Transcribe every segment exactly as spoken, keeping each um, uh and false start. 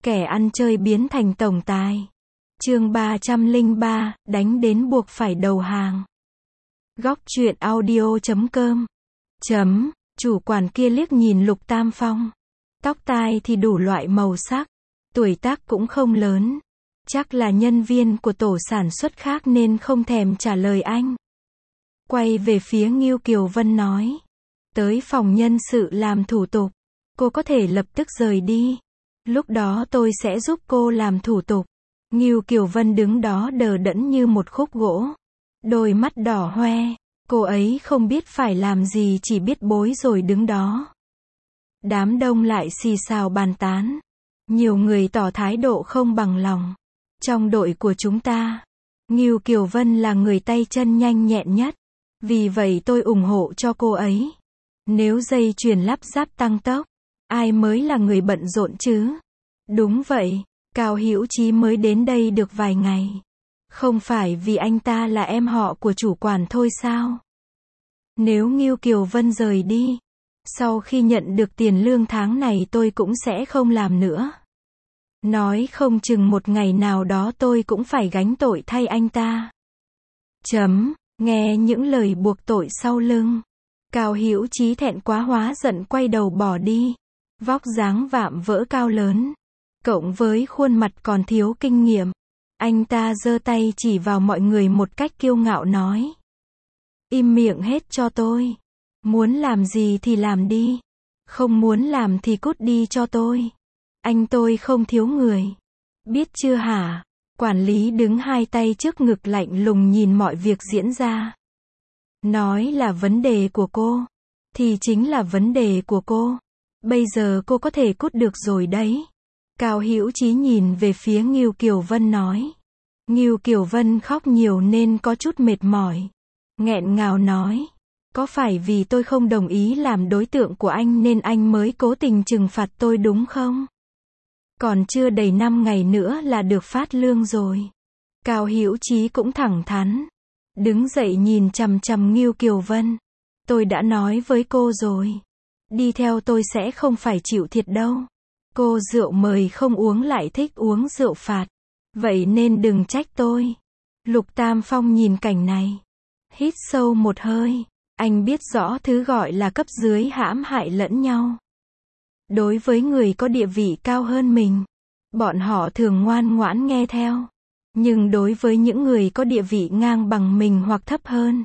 Kẻ ăn chơi biến thành tổng tài. Chương ba trăm lẻ ba, đánh đến buộc phải đầu hàng. Góc truyện audio chấm com. Chấm, chủ quản kia liếc nhìn Lục Tam Phong. Tóc tai thì đủ loại màu sắc, tuổi tác cũng không lớn. Chắc là nhân viên của tổ sản xuất khác nên không thèm trả lời anh. Quay về phía Ngưu Kiều Vân nói. Tới phòng nhân sự làm thủ tục. Cô có thể lập tức rời đi. Lúc đó tôi sẽ giúp cô làm thủ tục. Ngưu Kiều Vân đứng đó đờ đẫn như một khúc gỗ. Đôi mắt đỏ hoe. Cô ấy không biết phải làm gì, chỉ biết bối rồi đứng đó. Đám đông lại xì xào bàn tán. Nhiều người tỏ thái độ không bằng lòng. Trong đội của chúng ta, Ngưu Kiều Vân là người tay chân nhanh nhẹn nhất. Vì vậy tôi ủng hộ cho cô ấy. Nếu dây chuyền lắp ráp tăng tốc, ai mới là người bận rộn chứ? Đúng vậy, Cao Hữu Chí mới đến đây được vài ngày. Không phải vì anh ta là em họ của chủ quản thôi sao? Nếu Ngưu Kiều Vân rời đi, sau khi nhận được tiền lương tháng này tôi cũng sẽ không làm nữa. Nói không chừng một ngày nào đó tôi cũng phải gánh tội thay anh ta. Chấm, nghe những lời buộc tội sau lưng. Cao Hữu Chí thẹn quá hóa giận quay đầu bỏ đi. Vóc dáng vạm vỡ cao lớn, cộng với khuôn mặt còn thiếu kinh nghiệm. Anh ta giơ tay chỉ vào mọi người một cách kiêu ngạo nói. Im miệng hết cho tôi. Muốn làm gì thì làm đi. Không muốn làm thì cút đi cho tôi. Anh tôi không thiếu người. Biết chưa hả? Quản lý đứng hai tay trước ngực lạnh lùng nhìn mọi việc diễn ra. Nói là vấn đề của cô. Thì chính là vấn đề của cô. Bây giờ cô có thể cút được rồi đấy. Cao Hữu Chí nhìn về phía Ngưu Kiều Vân nói. Ngưu Kiều Vân khóc nhiều nên có chút mệt mỏi. Nghẹn ngào nói. Có phải vì tôi không đồng ý làm đối tượng của anh nên anh mới cố tình trừng phạt tôi đúng không? Còn chưa đầy năm ngày nữa là được phát lương rồi. Cao Hữu Chí cũng thẳng thắn. Đứng dậy nhìn chằm chằm Ngưu Kiều Vân. Tôi đã nói với cô rồi. Đi theo tôi sẽ không phải chịu thiệt đâu. Cô rượu mời không uống lại thích uống rượu phạt. Vậy nên đừng trách tôi. Lục Tam Phong nhìn cảnh này. Hít sâu một hơi. Anh biết rõ thứ gọi là cấp dưới hãm hại lẫn nhau. Đối với người có địa vị cao hơn mình, bọn họ thường ngoan ngoãn nghe theo. Nhưng đối với những người có địa vị ngang bằng mình hoặc thấp hơn,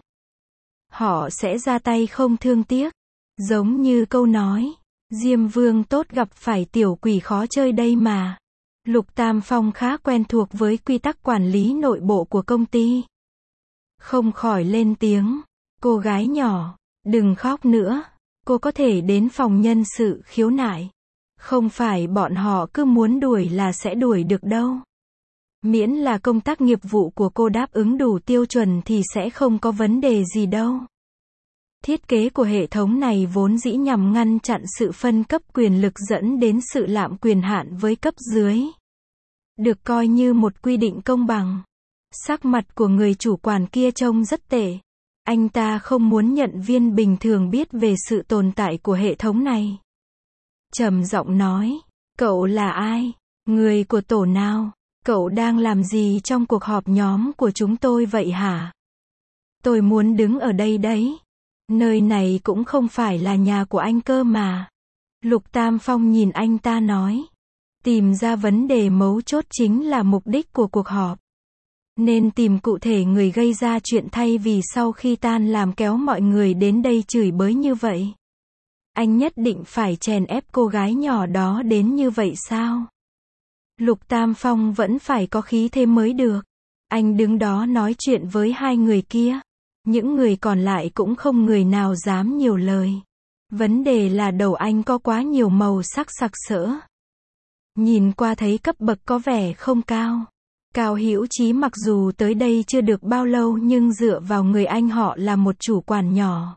họ sẽ ra tay không thương tiếc. Giống như câu nói, Diêm Vương tốt gặp phải tiểu quỷ khó chơi đây mà. Lục Tam Phong khá quen thuộc với quy tắc quản lý nội bộ của công ty. Không khỏi lên tiếng. Cô gái nhỏ, đừng khóc nữa. Cô có thể đến phòng nhân sự khiếu nại. Không phải bọn họ cứ muốn đuổi là sẽ đuổi được đâu. Miễn là công tác nghiệp vụ của cô đáp ứng đủ tiêu chuẩn thì sẽ không có vấn đề gì đâu. Thiết kế của hệ thống này vốn dĩ nhằm ngăn chặn sự phân cấp quyền lực dẫn đến sự lạm quyền hạn với cấp dưới. Được coi như một quy định công bằng. Sắc mặt của người chủ quản kia trông rất tệ. Anh ta không muốn nhận viên bình thường biết về sự tồn tại của hệ thống này. Trầm giọng nói, cậu là ai? Người của tổ nào? Cậu đang làm gì trong cuộc họp nhóm của chúng tôi vậy hả? Tôi muốn đứng ở đây đấy. Nơi này cũng không phải là nhà của anh cơ mà. Lục Tam Phong nhìn anh ta nói. Tìm ra vấn đề mấu chốt chính là mục đích của cuộc họp. Nên tìm cụ thể người gây ra chuyện thay vì sau khi tan làm kéo mọi người đến đây chửi bới như vậy. Anh nhất định phải chèn ép cô gái nhỏ đó đến như vậy sao? Lục Tam Phong vẫn phải có khí thế mới được. Anh đứng đó nói chuyện với hai người kia. Những người còn lại cũng không người nào dám nhiều lời. Vấn đề là đầu anh có quá nhiều màu sắc sặc sỡ. Nhìn qua thấy cấp bậc có vẻ không cao. Cao Hữu Chí mặc dù tới đây chưa được bao lâu nhưng dựa vào người anh họ là một chủ quản nhỏ.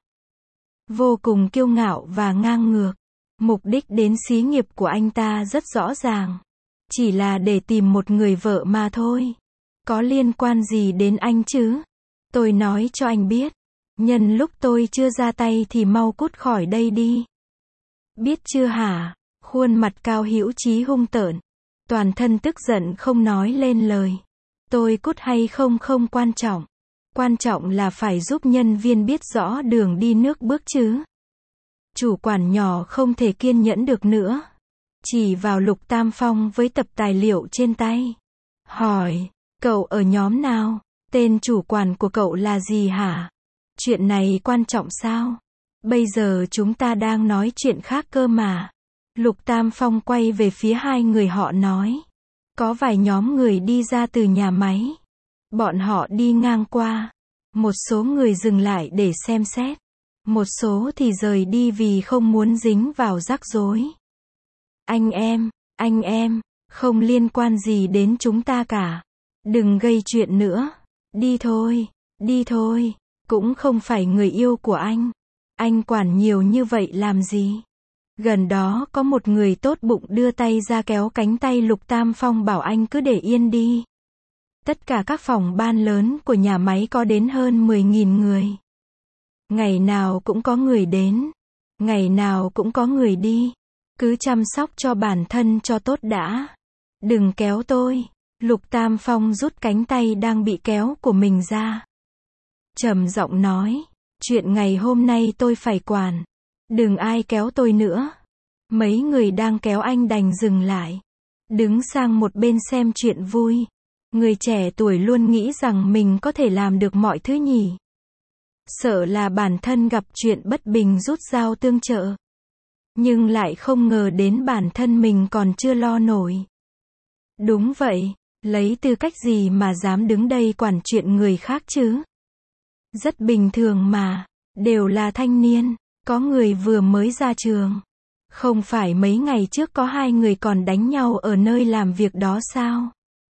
Vô cùng kiêu ngạo và ngang ngược. Mục đích đến xí nghiệp của anh ta rất rõ ràng. Chỉ là để tìm một người vợ mà thôi. Có liên quan gì đến anh chứ? Tôi nói cho anh biết. Nhân lúc tôi chưa ra tay thì mau cút khỏi đây đi. Biết chưa hả? Khuôn mặt Cao Hữu Chí hung tợn. Toàn thân tức giận không nói lên lời. Tôi cút hay không không quan trọng. Quan trọng là phải giúp nhân viên biết rõ đường đi nước bước chứ. Chủ quản nhỏ không thể kiên nhẫn được nữa. Chỉ vào Lục Tam Phong với tập tài liệu trên tay. Hỏi, cậu ở nhóm nào? Tên chủ quản của cậu là gì hả? Chuyện này quan trọng sao? Bây giờ chúng ta đang nói chuyện khác cơ mà. Lục Tam Phong quay về phía hai người họ nói. Có vài nhóm người đi ra từ nhà máy. Bọn họ đi ngang qua. Một số người dừng lại để xem xét. Một số thì rời đi vì không muốn dính vào rắc rối. Anh em, anh em, không liên quan gì đến chúng ta cả. Đừng gây chuyện nữa. Đi thôi, đi thôi. Cũng không phải người yêu của anh. Anh quản nhiều như vậy làm gì? Gần đó có một người tốt bụng đưa tay ra kéo cánh tay Lục Tam Phong bảo anh cứ để yên đi. Tất cả các phòng ban lớn của nhà máy có đến hơn mười nghìn người. Ngày nào cũng có người đến. Ngày nào cũng có người đi. Cứ chăm sóc cho bản thân cho tốt đã. Đừng kéo tôi. Lục Tam Phong rút cánh tay đang bị kéo của mình ra. Trầm giọng nói. Chuyện ngày hôm nay tôi phải quản. Đừng ai kéo tôi nữa. Mấy người đang kéo anh đành dừng lại. Đứng sang một bên xem chuyện vui. Người trẻ tuổi luôn nghĩ rằng mình có thể làm được mọi thứ nhỉ. Sợ là bản thân gặp chuyện bất bình rút dao tương trợ. Nhưng lại không ngờ đến bản thân mình còn chưa lo nổi. Đúng vậy, lấy tư cách gì mà dám đứng đây quản chuyện người khác chứ? Rất bình thường mà, đều là thanh niên, có người vừa mới ra trường. Không phải mấy ngày trước có hai người còn đánh nhau ở nơi làm việc đó sao?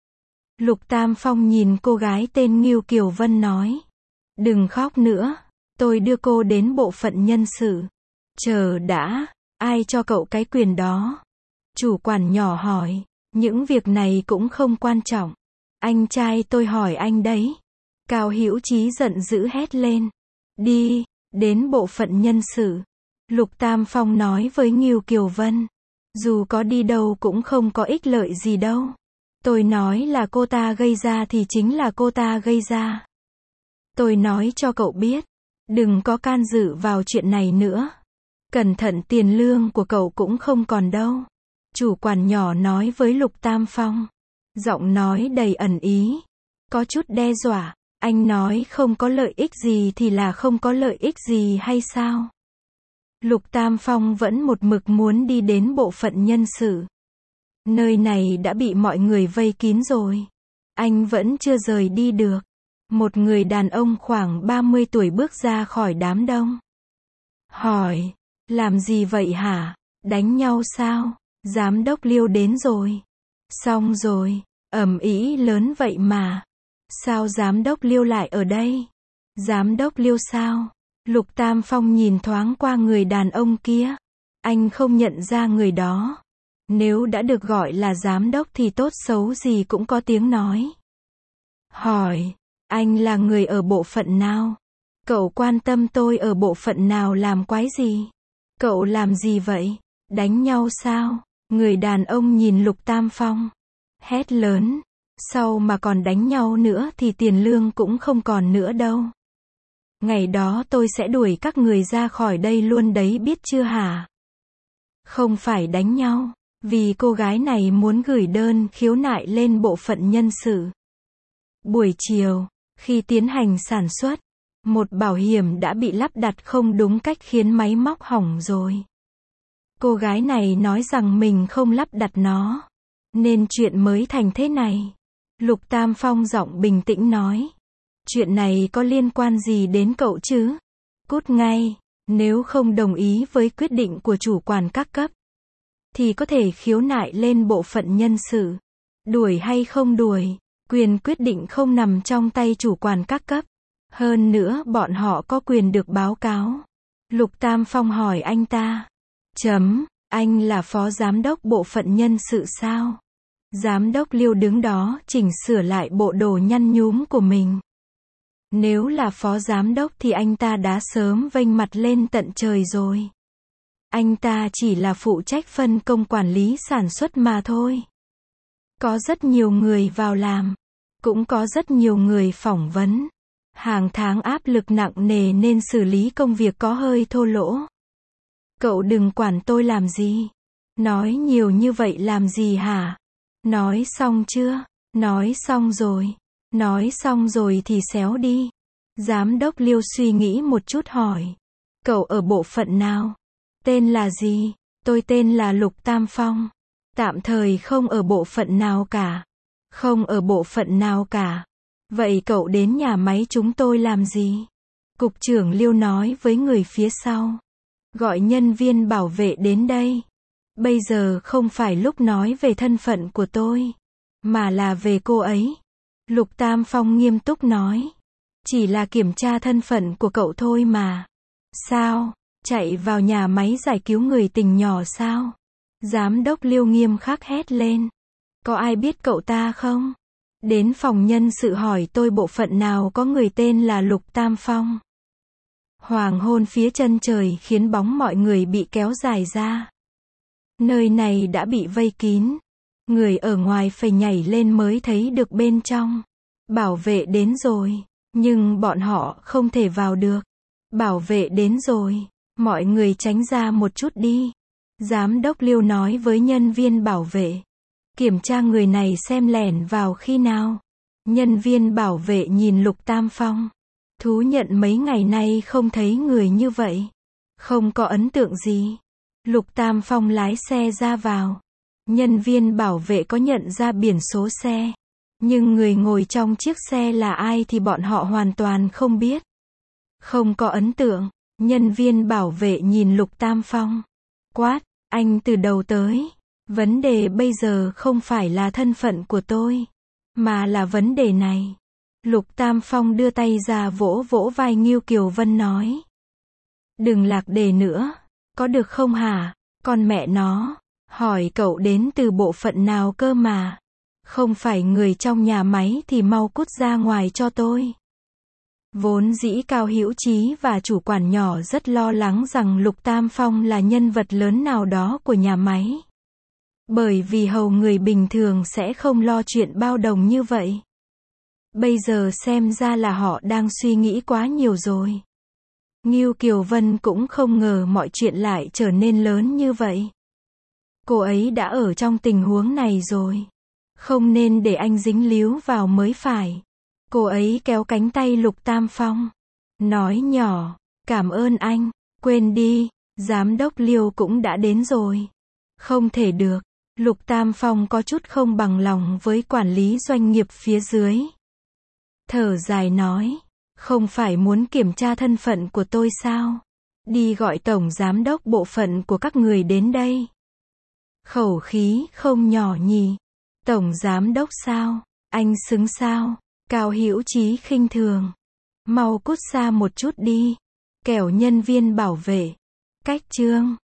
Lục Tam Phong nhìn cô gái tên Ngưu Kiều Vân nói. Đừng khóc nữa, tôi đưa cô đến bộ phận nhân sự. Chờ đã, ai cho cậu cái quyền đó? Chủ quản nhỏ hỏi, những việc này cũng không quan trọng. Anh trai tôi hỏi anh đấy. Cao Hữu Chí giận dữ hét lên. Đi, đến bộ phận nhân sự. Lục Tam Phong nói với Ngưu Kiều Vân. Dù có đi đâu cũng không có ích lợi gì đâu. Tôi nói là cô ta gây ra thì chính là cô ta gây ra. Tôi nói cho cậu biết. Đừng có can dự vào chuyện này nữa. Cẩn thận tiền lương của cậu cũng không còn đâu. Chủ quản nhỏ nói với Lục Tam Phong. Giọng nói đầy ẩn ý. Có chút đe dọa. Anh nói không có lợi ích gì thì là không có lợi ích gì hay sao? Lục Tam Phong vẫn một mực muốn đi đến bộ phận nhân sự. Nơi này đã bị mọi người vây kín rồi. Anh vẫn chưa rời đi được. Một người đàn ông khoảng ba mươi tuổi bước ra khỏi đám đông. Hỏi, làm gì vậy hả? Đánh nhau sao? Giám đốc Liêu đến rồi. Xong rồi, ầm ĩ lớn vậy mà. Sao giám đốc Liêu lại ở đây? Giám đốc Liêu sao? Lục Tam Phong nhìn thoáng qua người đàn ông kia. Anh không nhận ra người đó. Nếu đã được gọi là giám đốc thì tốt xấu gì cũng có tiếng nói. Hỏi, anh là người ở bộ phận nào? Cậu quan tâm tôi ở bộ phận nào làm quái gì? Cậu làm gì vậy? Đánh nhau sao? Người đàn ông nhìn Lục Tam Phong. Hét lớn. Sau mà còn đánh nhau nữa thì tiền lương cũng không còn nữa đâu. Ngày đó tôi sẽ đuổi các người ra khỏi đây luôn đấy biết chưa hả? Không phải đánh nhau. Vì cô gái này muốn gửi đơn khiếu nại lên bộ phận nhân sự. Buổi chiều, khi tiến hành sản xuất, một bảo hiểm đã bị lắp đặt không đúng cách khiến máy móc hỏng rồi. Cô gái này nói rằng mình không lắp đặt nó, nên chuyện mới thành thế này. Lục Tam Phong giọng bình tĩnh nói. Chuyện này có liên quan gì đến cậu chứ? Cút ngay, nếu không đồng ý với quyết định của chủ quản các cấp, thì có thể khiếu nại lên bộ phận nhân sự. Đuổi hay không đuổi, quyền quyết định không nằm trong tay chủ quản các cấp. Hơn nữa bọn họ có quyền được báo cáo. Lục Tam Phong hỏi anh ta. Chấm, anh là phó giám đốc bộ phận nhân sự sao? Giám đốc Liêu đứng đó chỉnh sửa lại bộ đồ nhăn nhúm của mình. Nếu là phó giám đốc thì anh ta đã sớm vênh mặt lên tận trời rồi. Anh ta chỉ là phụ trách phân công quản lý sản xuất mà thôi. Có rất nhiều người vào làm. Cũng có rất nhiều người phỏng vấn. Hàng tháng áp lực nặng nề nên xử lý công việc có hơi thô lỗ. Cậu đừng quản tôi làm gì. Nói nhiều như vậy làm gì hả? Nói xong chưa? Nói xong rồi. Nói xong rồi thì xéo đi. Giám đốc Liêu suy nghĩ một chút hỏi. Cậu ở bộ phận nào? Tên là gì? Tôi tên là Lục Tam Phong. Tạm thời không ở bộ phận nào cả. Không ở bộ phận nào cả. Vậy cậu đến nhà máy chúng tôi làm gì? Cục trưởng Liêu nói với người phía sau. Gọi nhân viên bảo vệ đến đây. Bây giờ không phải lúc nói về thân phận của tôi, mà là về cô ấy. Lục Tam Phong nghiêm túc nói. Chỉ là kiểm tra thân phận của cậu thôi mà. Sao? Chạy vào nhà máy giải cứu người tình nhỏ sao? Giám đốc Liêu nghiêm khắc hét lên. Có ai biết cậu ta không? Đến phòng nhân sự hỏi tôi bộ phận nào có người tên là Lục Tam Phong. Hoàng hôn phía chân trời khiến bóng mọi người bị kéo dài ra. Nơi này đã bị vây kín. Người ở ngoài phải nhảy lên mới thấy được bên trong. Bảo vệ đến rồi, nhưng bọn họ không thể vào được. Bảo vệ đến rồi, mọi người tránh ra một chút đi. Giám đốc Liêu nói với nhân viên bảo vệ. Kiểm tra người này xem lẻn vào khi nào. Nhân viên bảo vệ nhìn Lục Tam Phong. Thú nhận mấy ngày nay không thấy người như vậy. Không có ấn tượng gì. Lục Tam Phong lái xe ra vào. Nhân viên bảo vệ có nhận ra biển số xe. Nhưng người ngồi trong chiếc xe là ai thì bọn họ hoàn toàn không biết. Không có ấn tượng. Nhân viên bảo vệ nhìn Lục Tam Phong. Quát, anh từ đầu tới. Vấn đề bây giờ không phải là thân phận của tôi, mà là vấn đề này. Lục Tam Phong đưa tay ra vỗ vỗ vai Ngưu Kiều Vân nói. Đừng lạc đề nữa, có được không hả? Con mẹ nó, hỏi cậu đến từ bộ phận nào cơ mà. Không phải người trong nhà máy thì mau cút ra ngoài cho tôi. Vốn dĩ Cao Hữu Chí và chủ quản nhỏ rất lo lắng rằng Lục Tam Phong là nhân vật lớn nào đó của nhà máy. Bởi vì hầu người bình thường sẽ không lo chuyện bao đồng như vậy. Bây giờ xem ra là họ đang suy nghĩ quá nhiều rồi. Ngưu Kiều Vân cũng không ngờ mọi chuyện lại trở nên lớn như vậy. Cô ấy đã ở trong tình huống này rồi. Không nên để anh dính líu vào mới phải. Cô ấy kéo cánh tay Lục Tam Phong. Nói nhỏ, cảm ơn anh, quên đi, giám đốc Liêu cũng đã đến rồi. Không thể được. Lục Tam Phong có chút không bằng lòng với quản lý doanh nghiệp phía dưới. Thở dài nói, không phải muốn kiểm tra thân phận của tôi sao? Đi gọi tổng giám đốc bộ phận của các người đến đây. Khẩu khí không nhỏ nhỉ? Tổng giám đốc sao? Anh xứng sao? Cao Hữu Chí khinh thường. Mau cút xa một chút đi. Kẻo nhân viên bảo vệ. Cách chương.